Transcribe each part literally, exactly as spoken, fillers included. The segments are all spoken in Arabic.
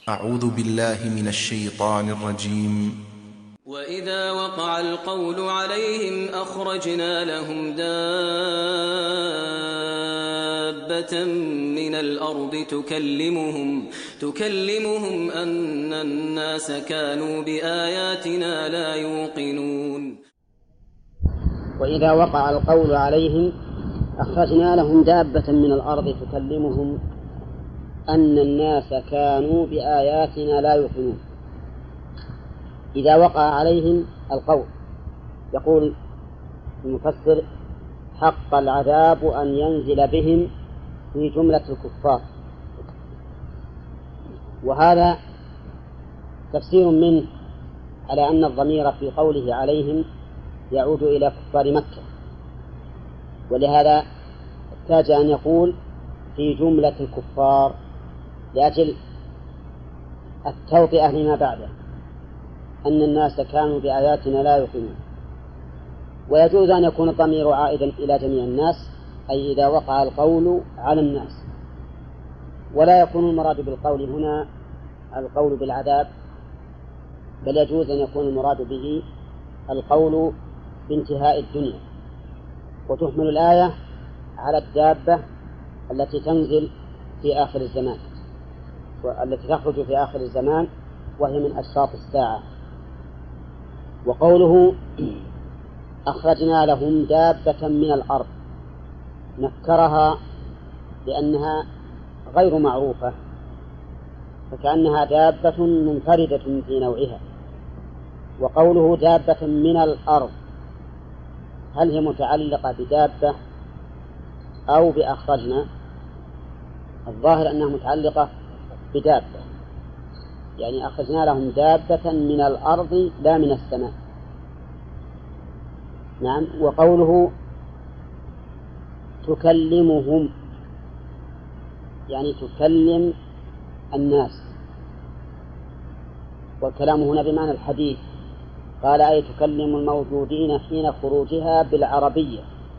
أعوذ بالله من الشيطان الرجيم. وإذا وقع القول عليهم أخرجنا لهم دابة من الأرض تكلمهم, تكلمهم أن الناس كانوا بآياتنا لا يوقنون. وإذا وقع القول عليهم أخرجنا لهم دابة من الأرض تكلمهم أن الناس كانوا بآياتنا لا يوقنون. إذا وقع عليهم القول، يقول المفسر: حق العذاب أن ينزل بهم في جملة الكفار. وهذا تفسير منه على أن الضمير في قوله عليهم يعود إلى كفار مكة، ولهذا احتاج أن يقول في جملة الكفار لأجل التوطئة لما بعده، أن الناس كانوا بآياتنا لا يوقنون. ويجوز أن يكون الضمير عائدا إلى جميع الناس، أي إذا وقع القول على الناس، ولا يكون المراد بالقول هنا القول بالعذاب، بل يجوز أن يكون المراد به القول بانتهاء الدنيا. وتحمل الآية على الدابة التي تنزل في آخر الزمان، والتي تخرج في آخر الزمان، وهي من أشراط الساعة. وقوله أخرجنا لهم دابة من الأرض نكرها لأنها غير معروفة، فكأنها دابة منفردة في نوعها. وقوله دابة من الأرض، هل هي متعلقة بدابة أو بأخرجنا؟ الظاهر أنها متعلقة بدابة، يعني أخرجنا لهم دابة من الأرض لا من السماء. نعم. وقوله تكلمهم، يعني تكلم الناس، والكلام هنا بمعنى الحديث. قال: أي تكلم الموجودين حين خروجها بالعربية.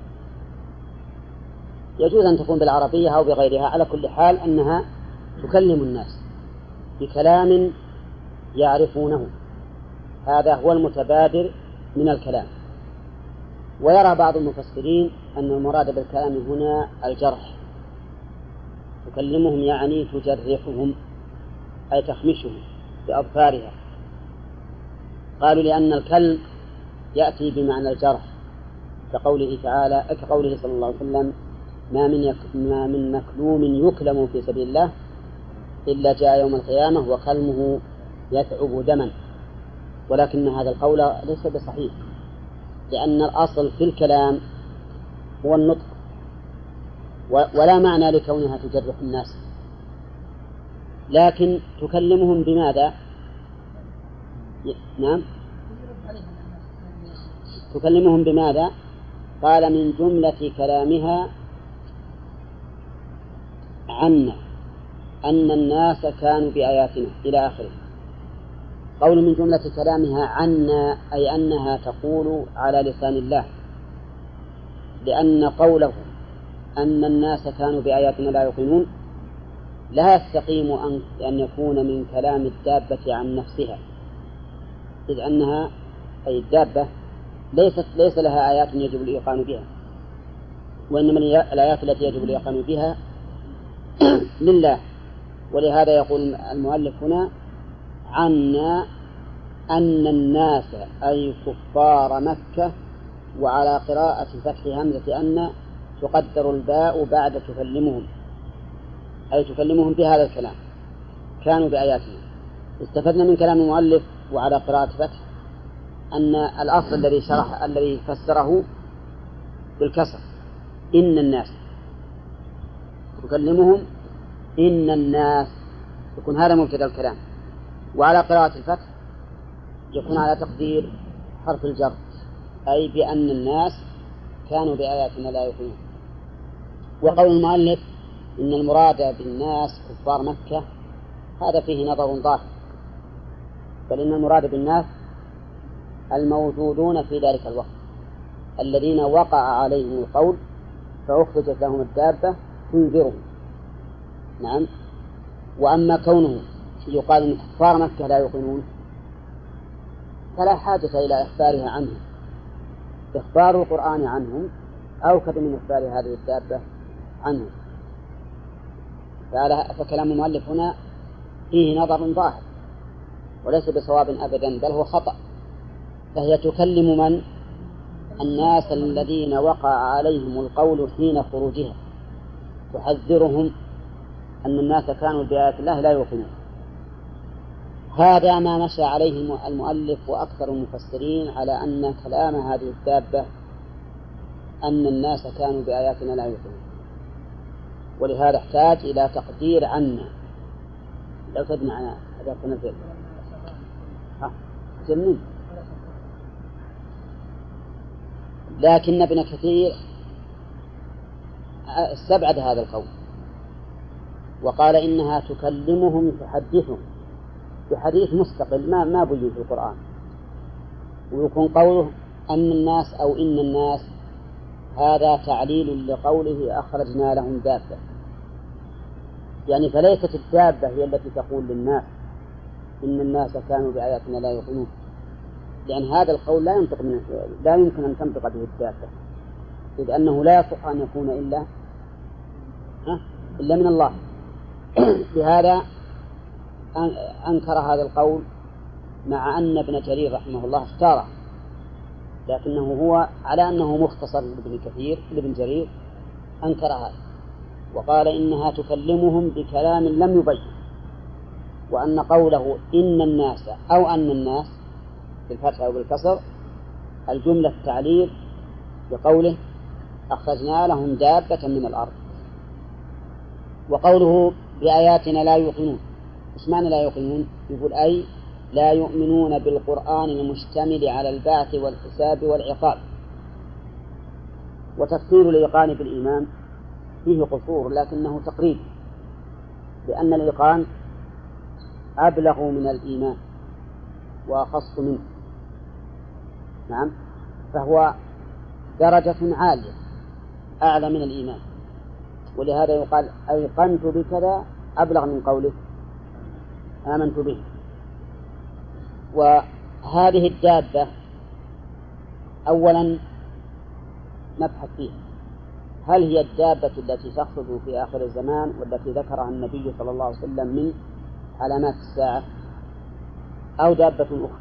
يجوز أن تكون بالعربية أو بغيرها، على كل حال أنها تكلم الناس بكلام يعرفونه. هذا هو المتبادر من الكلام. ويرى بعض المفسرين أن المراد بالكلام هنا الجرح، تكلمهم يعني تجرحهم، أي تخمشهم بأظفارها. قالوا لأن الكلم يأتي بمعنى الجرح، كقوله تعالى كقوله صلى الله عليه وسلم: ما من يك... ما من مكلوم يكلم في سبيل الله إلا جاء يوم القيامة وكلمه يثعب دما. ولكن هذا القول ليس بصحيح، لأن الأصل في الكلام هو النطق، و... ولا معنى لكونها تجرح الناس. لكن تكلمهم بماذا؟ نعم، تكلمهم بماذا؟ قال: من جملة كلامها عنا أن الناس كانوا بآياتنا إلى آخره. قول من جملة كلامها عنا أي أنها تقول على لسان الله، لأن قوله أن الناس كانوا بآياتنا لا يوقنون لا يستقيم أن يكون من كلام الدابة عن نفسها، إذ أنها أي الدابة ليست ليس لها آيات يجب الإيقان بها، وإنما الآيات التي يجب الإيقان بها لله. ولهذا يقول المؤلف هنا عنا أن الناس أي كفار مكة، وعلى قراءة فتح همزة أن تقدر الباء بعد تكلمهم، أي تكلمهم بهذا الكلام كانوا بآياتنا. استفدنا من كلام المؤلف وعلى قراءة فتح أن الأصل الذي شرح الذي فسره بالكسر إن الناس تكلمهم إن الناس، يكون هذا مبتدأ الكلام. وعلى قراءة الفتح يكون على تقدير حرف الجر، أي بأن الناس كانوا بآياتنا لا يؤمنون. وقول المؤلف إن المراد بالناس كفار مكة هذا فيه نظر ظاهر، بل إن المراد بالناس الموجودون في ذلك الوقت الذين وقع عليهم القول فأخرجت لهم الدابة تنذرهم. نعم. وأما كونهم يقال إن كفار مكة لا يوقنون، فلا حاجة إلى إخبارها عنهم. إخبار القرآن عنهم أوكد من إخبار هذه الدابة عنهم. فكلام المؤلف هنا فيه نظر ظاهر وليس بصواب أبدا، بل هو خطأ. فهي تكلم من؟ الناس الذين وقع عليهم القول حين خروجها، تحذرهم أن الناس كانوا بآيات الله لا يوقنون. هذا ما مشى عليه المؤلف وأكثر المفسرين، على أن كلام هذه الدابة أن الناس كانوا بآياتنا لا يوقنون، ولهذا احتاج إلى تقدير عنا. لو تدمع عنا هذا تنزل ها جميل. لكن ابن كثير استبعد هذا القول وقال إنها تكلمهم تحدثهم بحديث مستقل ما ما بين في القرآن، ويكون قوله أن الناس أو إن الناس هذا تعليل لقوله أخرجنا لهم دابة، يعني فليست الدابة هي التي تقول للناس إن الناس كانوا بآياتنا لا يوقنون، لأن هذا القول لا ينطق من لا يمكن أن تنطق به الدابة، إذ أنه لا يصح أن يكون إلا إلا من الله. لهذا أنكر هذا القول، مع أن ابن جرير رحمه الله اختاره، لكنه هو على أنه مختصر لابن كثير لابن جرير أنكر هذا وقال إنها تكلمهم بكلام لم يبين، وأن قوله إن الناس أو أن الناس بالفتح أو بالكسر الجملة التعليل بقوله أخرجنا لهم دابة من الأرض. وقوله بآياتنا لا يوقنون، إيش معنى لا يوقنون؟ يقول أي لا يؤمنون بالقرآن المشتمل على البعث والحساب والعقاب. وتفسير الإيقان بالإيمان فيه قصور لكنه تقريب، لأن الإيقان أبلغ من الإيمان وأخص منه، نعم، فهو درجة عالية أعلى من الإيمان، ولهذا يقال أيقنت بكذا أبلغ من قوله آمنت به. وهذه الدابة أولا نبحث فيها، هل هي الدابة التي تخرج في آخر الزمان والتي ذكرها النبي صلى الله عليه وسلم من علامات الساعة، أو دابة أخرى؟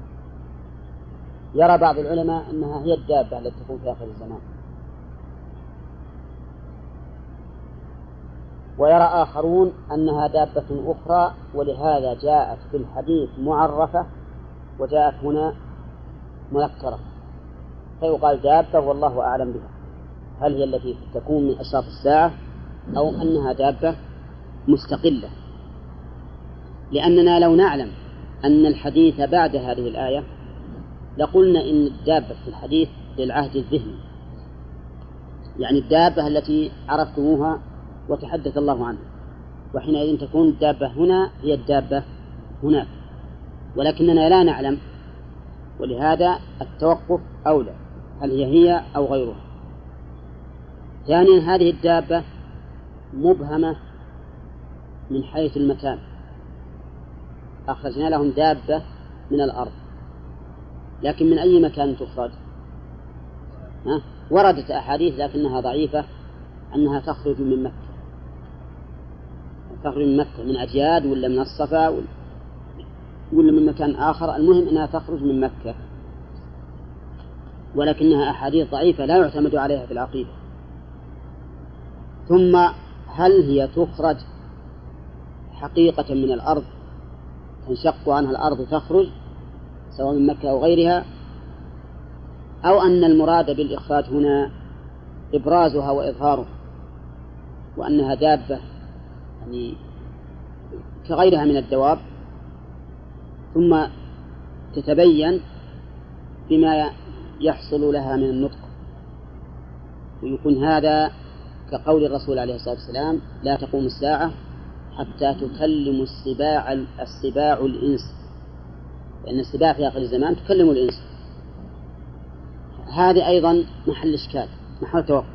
يرى بعض العلماء أنها هي الدابة التي تكون في آخر الزمان، ويرى آخرون أنها دابة أخرى، ولهذا جاءت في الحديث معرفة وجاءت هنا منكرة، فيقال دابة والله أعلم بها، هل هي التي تكون من أشراط الساعة أو أنها دابة مستقلة. لأننا لو نعلم أن الحديث بعد هذه الآية لقلنا إن الدابة في الحديث للعهد الذهني، يعني الدابة التي عرفتموها وتحدث الله عنها، وحينئذ تكون الدابة هنا هي الدابة هناك، ولكننا لا نعلم، ولهذا التوقف أولى، هل هي هي أو غيرها. ثانيا هذه الدابة مبهمة من حيث المكان، أخرجنا لهم دابة من الأرض، لكن من أي مكان تخرج؟ ها؟ وردت أحاديث لكنها ضعيفة أنها تخرج من مكة، تخرج من مكة من أجياد ولا من الصفا ولا من مكان آخر، المهم أنها تخرج من مكة، ولكنها أحاديث ضعيفة لا يعتمد عليها في العقيدة. ثم هل هي تخرج حقيقة من الأرض، تنشق عنها الأرض وتخرج سواء من مكة أو غيرها، أو أن المراد بالإخراج هنا إبرازها وإظهارها، وأنها دابة يعني كغيرها من الدواب، ثم تتبين بما يحصل لها من النطق، ويكون هذا كقول الرسول عليه الصلاة والسلام لا تقوم الساعة حتى تكلم السباع السباع الإنس، لأن السباع في آخر الزمان تكلم الإنس. هذه أيضا محل إشكال، محل توقف،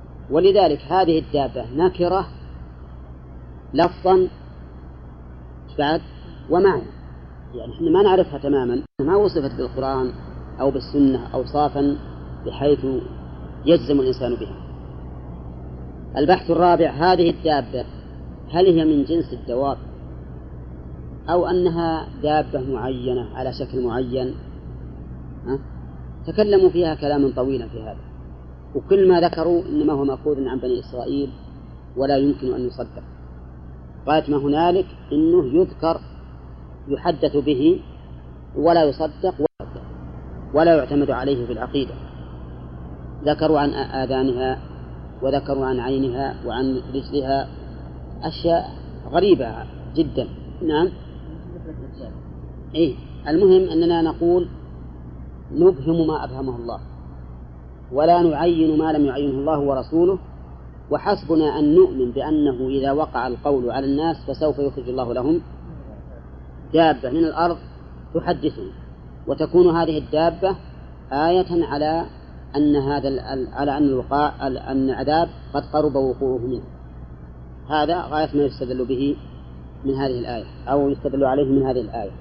ولذلك هذه الدابة نكرة لفظا بعد ومعنى، يعني احنا ما نعرفها تماما، ما وصفت بالقرآن أو بالسنة أوصافا بحيث يجزم الإنسان بها. البحث الرابع: هذه الدابة هل هي من جنس الدواب أو أنها دابة معينة على شكل معين؟ ها؟ تكلموا فيها كلاما طويلا في هذا، وكل ما ذكروا إنما هو مأخوذ عن بني إسرائيل ولا يمكن أن يصدق. غاية ما هنالك إنه يذكر يحدث به ولا يصدق ولا يعتمد عليه في العقيدة. ذكروا عن آذانها وذكروا عن عينها وعن رجلها أشياء غريبة جدا. نعم. إيه، المهم أننا نقول نبهم ما أبهمه الله ولا نعين ما لم يعينه الله ورسوله، وحسبنا أن نؤمن بأنه إذا وقع القول على الناس فسوف يخرج الله لهم دابة من الأرض تحدثهم، وتكون هذه الدابة آية على أن هذا على أن الوقاع أن العذاب قد قرب وقوعه منه. هذا غاية ما يستدل به من هذه الآية أو يستدل عليه من هذه الآية.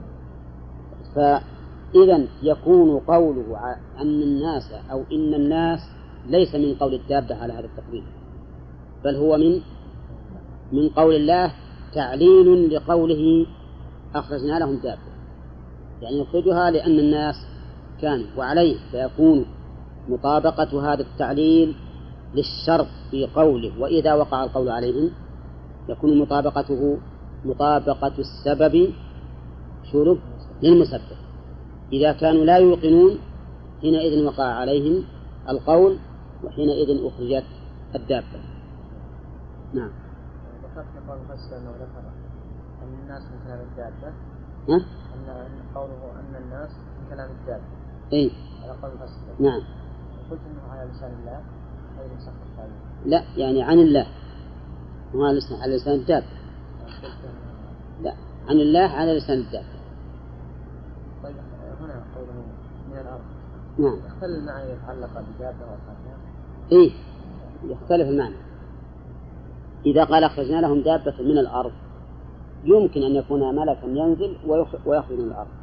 فإذا يكون قوله أن الناس أو إن الناس ليس من قول الدابة على هذا التقرير، بل هو من من قول الله تعليل لقوله أخرجنا لهم دابة، يعني يخرجها لأن الناس كانوا، وعليه فيكون مطابقة هذا التعليل للشرط في قوله وإذا وقع القول عليهم، يكون مطابقته مطابقة السبب شرب للمسبب. إذا كانوا لا يوقنون حينئذ وقع عليهم القول وحينئذ أخرجت الدابة. نعم. ذكرت قول فسر أنه ذكر أن الناس من كلام الدابة. ها؟ أن قوله أن الناس من كلام الدابة. إيه. على قول فسر. نعم. قلت أنه على لسان الله غير مسخر التعليم. لا، يعني عن الله، مو على لسان على لسان الدابة. لا، عن الله على لسان الدابة. طيب هنا قوله من الأرض. نعم. يختلف المعنى يتعلق بالدابة والخاتمة. إيه، يختلف المعنى. إذا قال أخرجنا لهم دابة من الأرض يمكن أن يكون ملكا ينزل ويخرج من الأرض،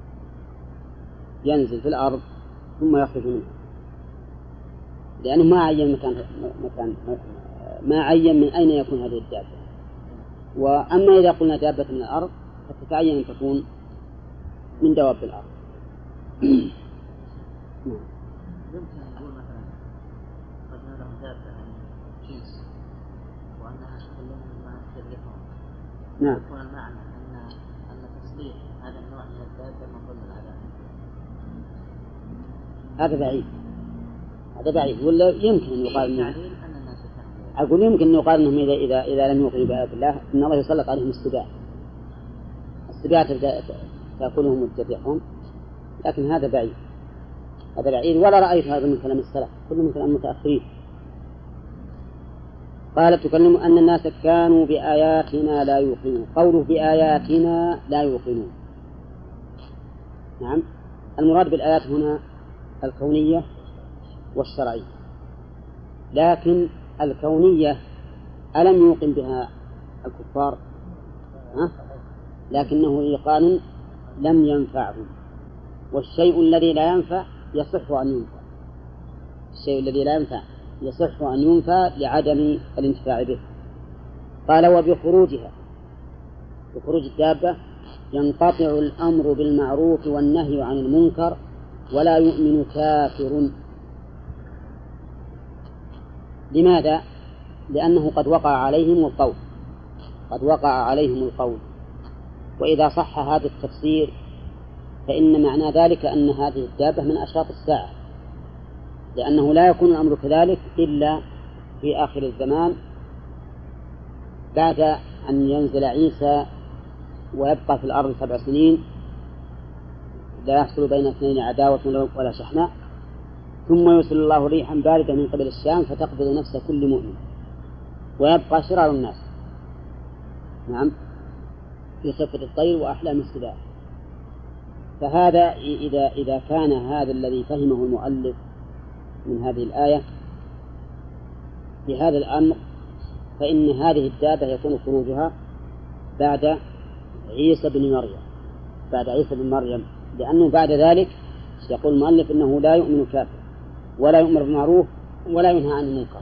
ينزل في الأرض ثم يخرج منها، لأنه ما عين مكان مكان ما عين من أين يكون هذه الدابة. وأما إذا قلنا دابة من الأرض فتتعين أن تكون من دواب الأرض. يمكن أن نقول مثلا أخرجنا لهم دابة من جنس وأنها تكلمهم ما تدركهم. نعم. يكون المعنى أن أن تصديق هذا النوع من الدابة من ضمن العذاب. هذا بعيد، هذا بعيد. ولا يمكن أن يقال إنه تعليل أن الناس تحمل. أقول يمكن أن يقال إنهم إذا إذا إذا لم يوقنوا بآيات الله إن الله يسلط عليهم السباع، السباع تبدأ تأكلهم وتذبحهم، لكن هذا بعيد، هذا بعيد. ولا رأيت هذا من كلام السلف، كله من كلام المتأخرين. قال تكلم أن الناس كانوا بآياتنا لا يوقنون. قوله بآياتنا لا يوقنون، نعم، المراد بالآيات هنا الكونية والشرعية، لكن الكونية ألم يوقن بها الكفار؟ ها؟ لكنه إيقان لم ينفعهم، والشيء الذي لا ينفع يصح أن ينفع، الشيء الذي لا ينفع يصح أن ينفع لعدم الانتفاع به. قال وبخروجها، بخروج الدابة ينقطع الأمر بالمعروف والنهي عن المنكر ولا يؤمن كافر. لماذا؟ لأنه قد وقع عليهم القول، قد وقع عليهم القول. وإذا صح هذا التفسير فإن معنى ذلك أن هذه الدابة من أشراط الساعة، لأنه لا يكون الأمر كذلك إلا في آخر الزمان بعد أن ينزل عيسى ويبقى في الأرض سبع سنين لا يحصل بين اثنين عداوة ولا شحناء، ثم يرسل الله ريحا باردة من قبل الشام فتقبض نفس كل مؤمن ويبقى شرار الناس، نعم، في خفة الطير وأحلام السباع. فهذا إذا إذا كان هذا الذي فهمه المؤلف من هذه الآية بهذا الأمر، فإن هذه الدابة يكون خروجها بعد عيسى بن مريم بعد عيسى بن مريم، لأنه بعد ذلك يقول المؤلف إنه لا يؤمن كافر ولا يؤمر بالمعروف ولا ينهى عن المنكر.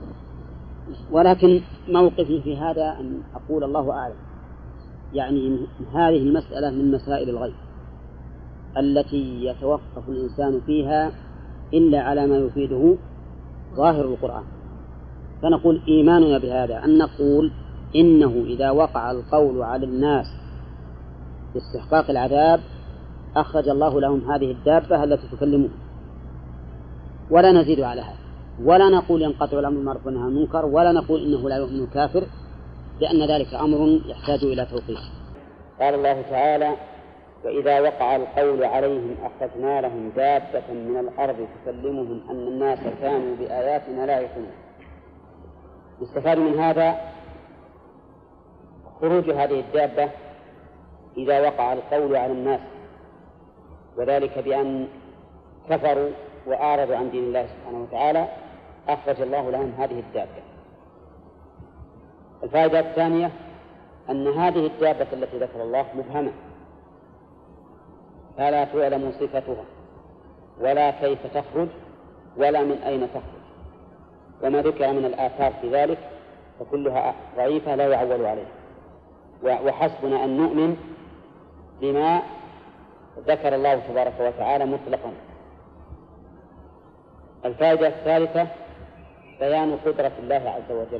ولكن موقفي في هذا أن أقول الله أعلم، يعني هذه المسألة من مسائل الغيب التي يتوقف الإنسان فيها إلا على ما يفيده ظاهر القرآن. فنقول إيماننا بهذا أن نقول إنه إذا وقع القول على الناس باستحقاق العذاب أخرج الله لهم هذه الدابة التي تكلمهم، ولا نزيد على هذا، ولا نقول ينقطع الأمر بالمعروف والنهي عن المنكر، ولا نقول إنه لا يؤمن كافر، لأن ذلك أمر يحتاج إلى توقيف. قال الله تعالى: وإذا وقع القول عليهم أخرجنا لهم دابة من الأرض تكلمهم أن الناس كانوا بآياتنا لا يؤمنون. يستفاد من هذا خروج هذه الدابة إذا وقع القول على الناس، وذلك بأن كفروا وأعرضوا عن دين الله سبحانه وتعالى أخرج الله لهم هذه الدابة. الفائدة الثانية أن هذه الدابة التي ذكر الله مبهمة، فلا تعلم صفتها ولا كيف تخرج ولا من أين تخرج، وما ذكر من الآثار في ذلك فكلها ضعيفة لا يعول عليها، وحسبنا أن نؤمن بما ذكر الله تبارك وتعالى مطلقا. الفائدة الثالثة بيان قدرة الله عز وجل،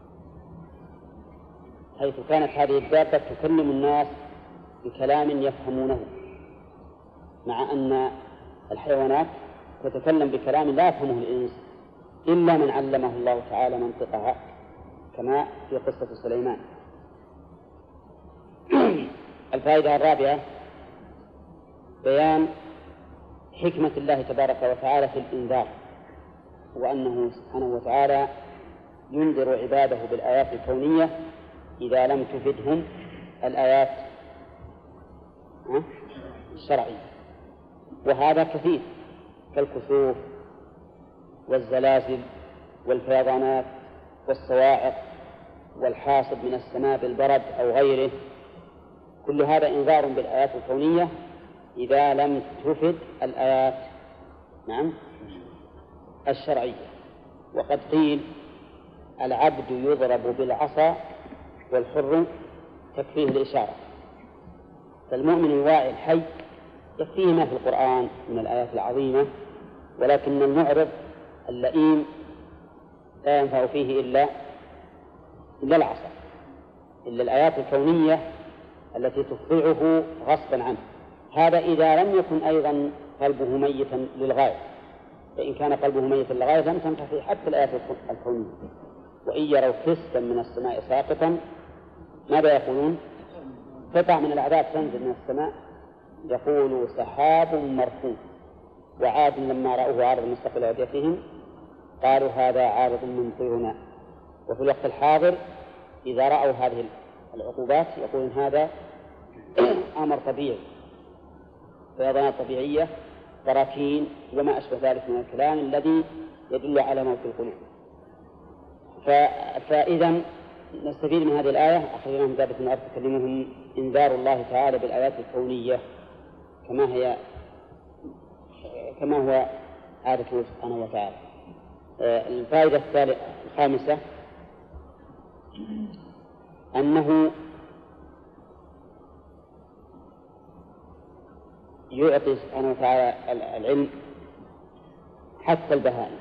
حيث كانت هذه الدابة تكلم الناس بكلام يفهمونه، مع أن الحيوانات تتكلم بكلام لا يفهمه الإنس إلا من علمه الله تعالى منطقها، كما في قصة سليمان. الفائدة الرابعة بيان حكمة الله تبارك وتعالى في الإنذار، وأنه سبحانه وتعالى ينذر عباده بالآيات الكونية إذا لم تفدهم الآيات الشرعية، وهذا كثير كالكسوف والزلازل والفيضانات والصواعق والحاصب من السماء بالبرد أو غيره، كل هذا إنذار بالآيات الكونية إذا لم تفد الآيات نعم الشرعية. وقد قيل العبد يضرب بالعصا والحر تكفيه الإشارة، فالمؤمن الواعي الحي يكفيه ما في القرآن من الآيات العظيمة، ولكن المعرض اللئيم لا ينفع فيه إلا إلا العصا، إلا الآيات الكونية التي تخضعه غصبا عنه. هذا إذا لم يكن أيضا قلبه ميتا للغاية، فإن كان قلبه ميتا للغاية لم تنفع فيه حتى الآيات الكونية. وإن يروا كسفا من السماء ساقطا ماذا يقولون؟ قطع من العذاب تنزل من السماء، يقول سحاب مركوم. وعاد لما رأوه عارض مستقبل أوديتهم قالوا هذا عارض ممطرنا. وفي الوقت الحاضر إذا رأوا هذه العقوبات يقولون هذا أمر طبيعي، فيضانات طبيعية، براكين وما أشبه ذلك من الكلام الذي يدل على موت القلوب. فإذا نستفيد من هذه الآية أخرجناهم دابة من الأرض تكلمهم إنذار الله تعالى بالآيات الكونية كما هي كما هو عادته سبحانه وتعالى. الفائدة الخامسة أنه يعطي سبحانه وتعالى العلم حتى البهائم.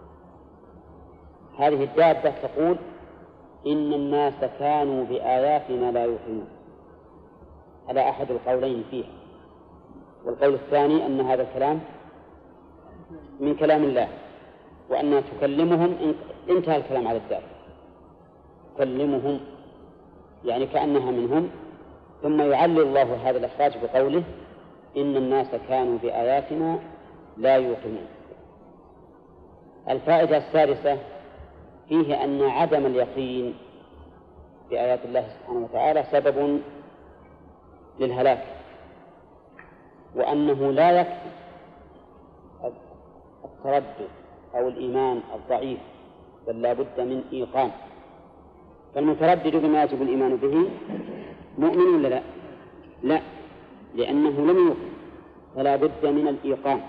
هذه الدابة تقول إن الناس كانوا بآياتنا لا يؤمنون، على أحد القولين فيها. والقول الثاني أن هذا الكلام من كلام الله، وأنها تكلمهم. انتهى الكلام على الدابة، تكلمهم يعني كأنها منهم. ثم يعلل الله هذا الإخراج بقوله إن الناس كانوا بآياتنا لا يوقنون. الفائدة السادسة فيه أن عدم اليقين بآيات الله سبحانه وتعالى سبب للهلاك، وأنه لا يكفي التردد أو الإيمان الضعيف، بل لا بد من إيقان. فالمتردد بما يجب الإيمان به مؤمن ولا لا؟ لا، لأنه لم يوقن، فلا بد من الإيقان.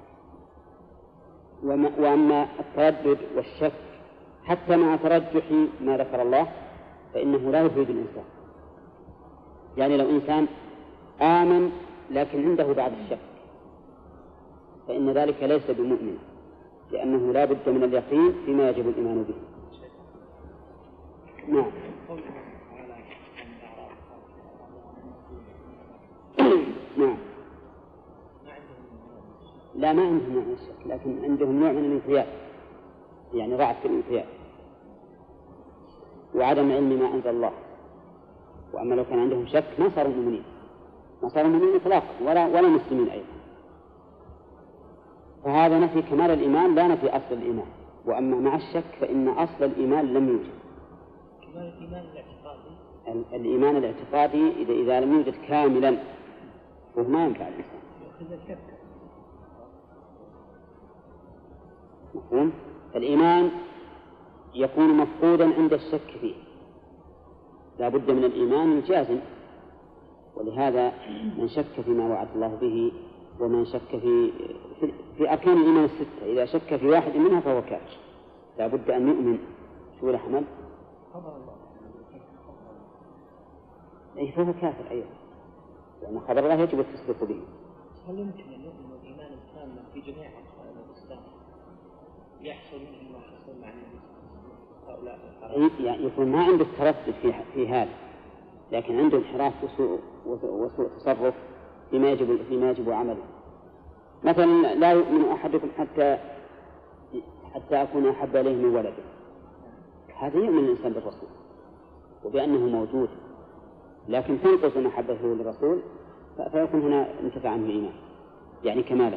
وأما التردد والشك حتى مع ترجح ما ذكر الله فإنه لا يفيد الإنسان. يعني لو إنسان آمن لكن عنده بعض الشك فإن ذلك ليس بمؤمن، لأنه لا بد من اليقين فيما يجب الإيمان به. نعم. نعم. لا، ما عندهم نوع من الشك، لكن عندهم نوع من الانقياد، يعني ضعف في الانقياد وعدم علم ما أنزل الله. وأما لو كان عندهم شك ما صاروا مؤمنين، ما صاروا مؤمنين إطلاقا ولا ولا مسلمين أيضا. فهذا نفي كمال الإيمان لا نفي أصل الإيمان. وأما مع الشك فإن أصل الإيمان لم يوجد. كمال الإيمان الاعتقادي، الإيمان الاعتقادي إذا إذا لم يوجد كاملا فهو ما ينفع الإنسان. مفهوم؟ الإيمان يكون مفقودا عند الشك فيه، لا بد من الإيمان الجازم. ولهذا من شك فيما وعد الله به ومن شك في في, في أركان الإيمان الستة إذا شك في واحد منها فهو كافر، لا بد أن يؤمن. شو الأحمد؟ أي فهو كافر أيضا، لأن خبر الله يجب التصديق به. هل يمكن أن نؤمن الإيمان التام في جميع أركان الإسلام يحصل منه ما حصل مع هؤلاء؟ يعني يكون ما عنده تردد في في هذا، لكن عنده انحراف وسوء وسوء تصرف فيما يجب فيما يجب عمله. مثلا لا يؤمن أحدكم حتى حتى أكون أحب إليه من ولده، هذا يؤمن الإنسان بالرسول وبأنه موجود، لكن تنقص محبته للرسول فيكون هنا انتفع عنه الإيمان، يعني كماله.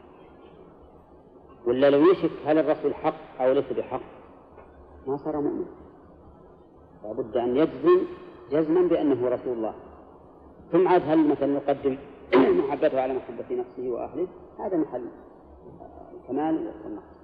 ولا لو يشك هل الرسول حق أو ليس بحق ما صار مؤمن، لابد أن يجزم جزما بأنه رسول الله. ثم عاد هل مثلا يقدم محبته على محبة نفسه وأهله، هذا محل الكمال والنقص.